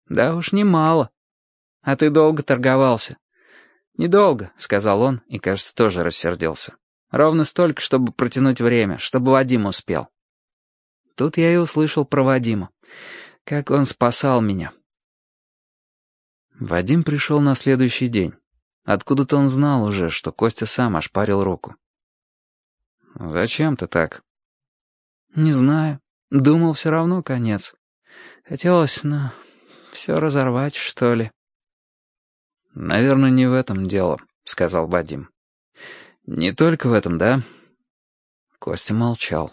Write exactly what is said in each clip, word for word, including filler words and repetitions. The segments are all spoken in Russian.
Да уж немало. А ты долго торговался? Недолго, сказал он и, кажется, тоже рассердился. Ровно столько, чтобы протянуть время, чтобы Вадим успел. Тут я и услышал про Вадима. Как он спасал меня. Вадим пришел на следующий день. Откуда-то он знал уже, что Костя сам ошпарил руку. «Зачем ты так?» «Не знаю. Думал, все равно конец. Хотелось, ну, все разорвать, что ли». «Наверное, не в этом дело», — сказал Вадим. «Не только в этом, да?» Костя молчал.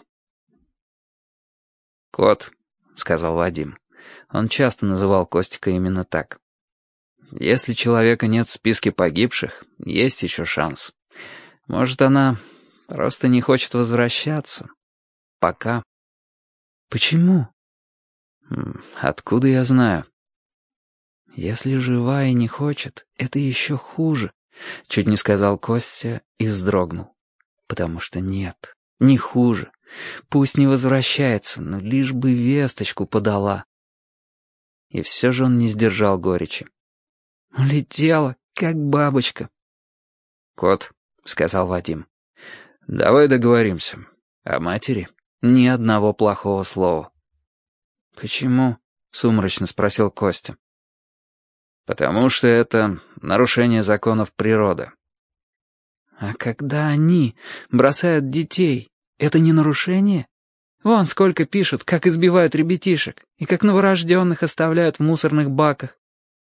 «Кот», — сказал Вадим. Он часто называл Костика именно так. «Если человека нет в списке погибших, есть еще шанс. Может, она просто не хочет возвращаться. Пока». «Почему?» «Откуда я знаю?» «Если жива и не хочет, это еще хуже», — чуть не сказал Костя и вздрогнул. «Потому что нет, не хуже. Пусть не возвращается, но лишь бы весточку подала». И все же он не сдержал горечи. «Улетела, как бабочка». «Кот», — сказал Вадим, — «давай договоримся. О матери ни одного плохого слова». «Почему?» — сумрачно спросил Костя. «Потому что это нарушение законов природы». «А когда они бросают детей, это не нарушение? Вон сколько пишут, как избивают ребятишек и как новорожденных оставляют в мусорных баках».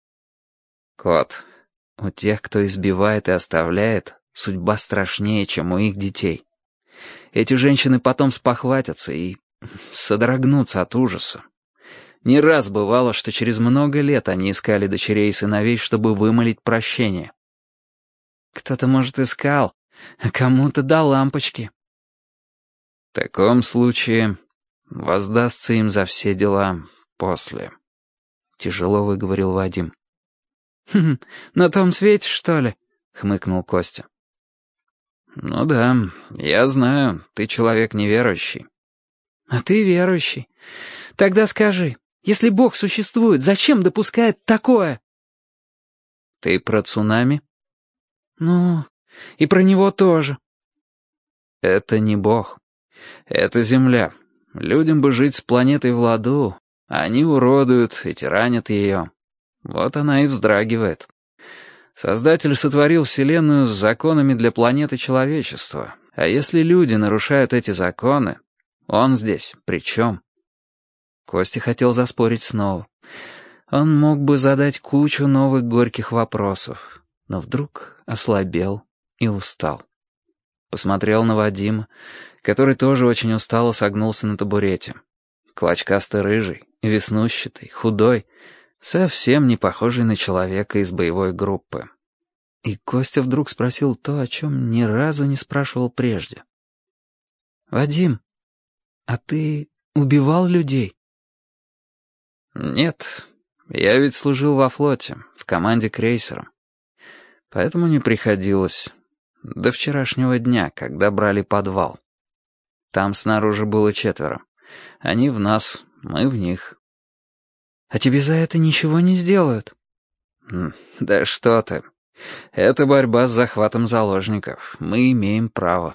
«Кот, у тех, кто избивает и оставляет, судьба страшнее, чем у их детей. Эти женщины потом спохватятся и содрогнутся от ужаса. Не раз бывало, что через много лет они искали дочерей и сыновей, чтобы вымолить прощение. Кто-то, может, искал, а кому-то до лампочки. В таком случае воздастся им за все дела после», — тяжело выговорил Вадим. «Хм, на том свете, что ли?» — хмыкнул Костя. «Ну да, я знаю, ты человек неверующий». «А ты верующий. Тогда скажи, если Бог существует, зачем допускает такое?» «Ты про цунами?» «Ну, и про него тоже». «Это не Бог. Это Земля. Людям бы жить с планетой в ладу, а они уродуют и тиранят ее. Вот она и вздрагивает. Создатель сотворил Вселенную с законами для планеты человечества. А если люди нарушают эти законы, он здесь при чем?» Костя хотел заспорить снова. Он мог бы задать кучу новых горьких вопросов, но вдруг ослабел и устал. Посмотрел на Вадима, который тоже очень устало согнулся на табурете. Клочкастый рыжий, веснущатый, худой, совсем не похожий на человека из боевой группы. И Костя вдруг спросил то, о чем ни разу не спрашивал прежде. «Вадим, а ты убивал людей?» «Нет, я ведь служил во флоте, в команде крейсера. Поэтому не приходилось. До вчерашнего дня, когда брали подвал. Там снаружи было четверо. Они в нас, мы в них». «А тебе за это ничего не сделают?» «Да что ты. Это борьба с захватом заложников. Мы имеем право».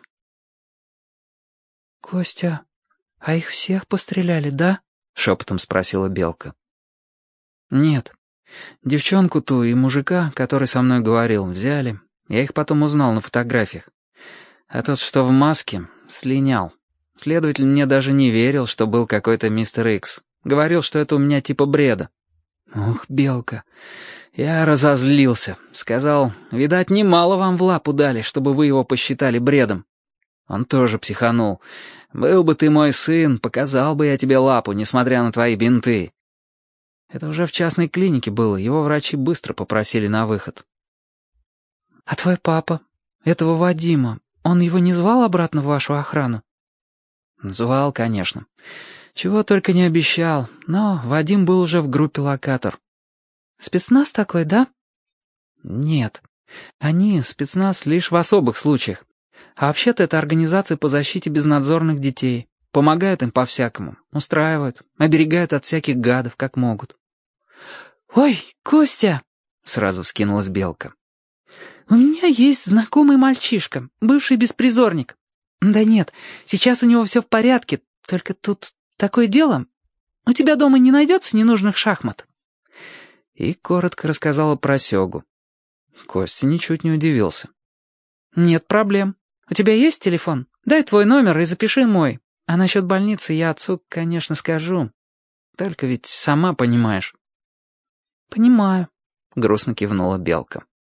«Костя, а их всех постреляли, да?» — шепотом спросила Белка. «Нет. Девчонку ту и мужика, который со мной говорил, взяли. Я их потом узнал на фотографиях. А тот, что в маске, слинял. Следователь мне даже не верил, что был какой-то мистер Икс. Говорил, что это у меня типа бреда». «Ух, Белка, я разозлился. Сказал, видать, немало вам в лапу дали, чтобы вы его посчитали бредом». Он тоже психанул. «Был бы ты мой сын, показал бы я тебе лапу, несмотря на твои бинты». Это уже в частной клинике было, его врачи быстро попросили на выход. «А твой папа, этого Вадима, он его не звал обратно в вашу охрану?» «Звал, конечно. Чего только не обещал, но Вадим был уже в группе «Локатор». «Спецназ такой, да?» «Нет. Они спецназ лишь в особых случаях. А вообще-то это организация по защите безнадзорных детей. Помогают им по-всякому, устраивают, оберегают от всяких гадов, как могут». «Ой, Костя!» — сразу вскинулась Белка. «У меня есть знакомый мальчишка, бывший беспризорник. Да нет, сейчас у него все в порядке, только тут такое дело. У тебя дома не найдется ненужных шахмат?» И коротко рассказала про Сёгу. Костя ничуть не удивился. «Нет проблем. У тебя есть телефон? Дай твой номер и запиши мой. А насчет больницы я отцу, конечно, скажу. Только ведь сама понимаешь». «Понимаю», — грустно кивнула Белка.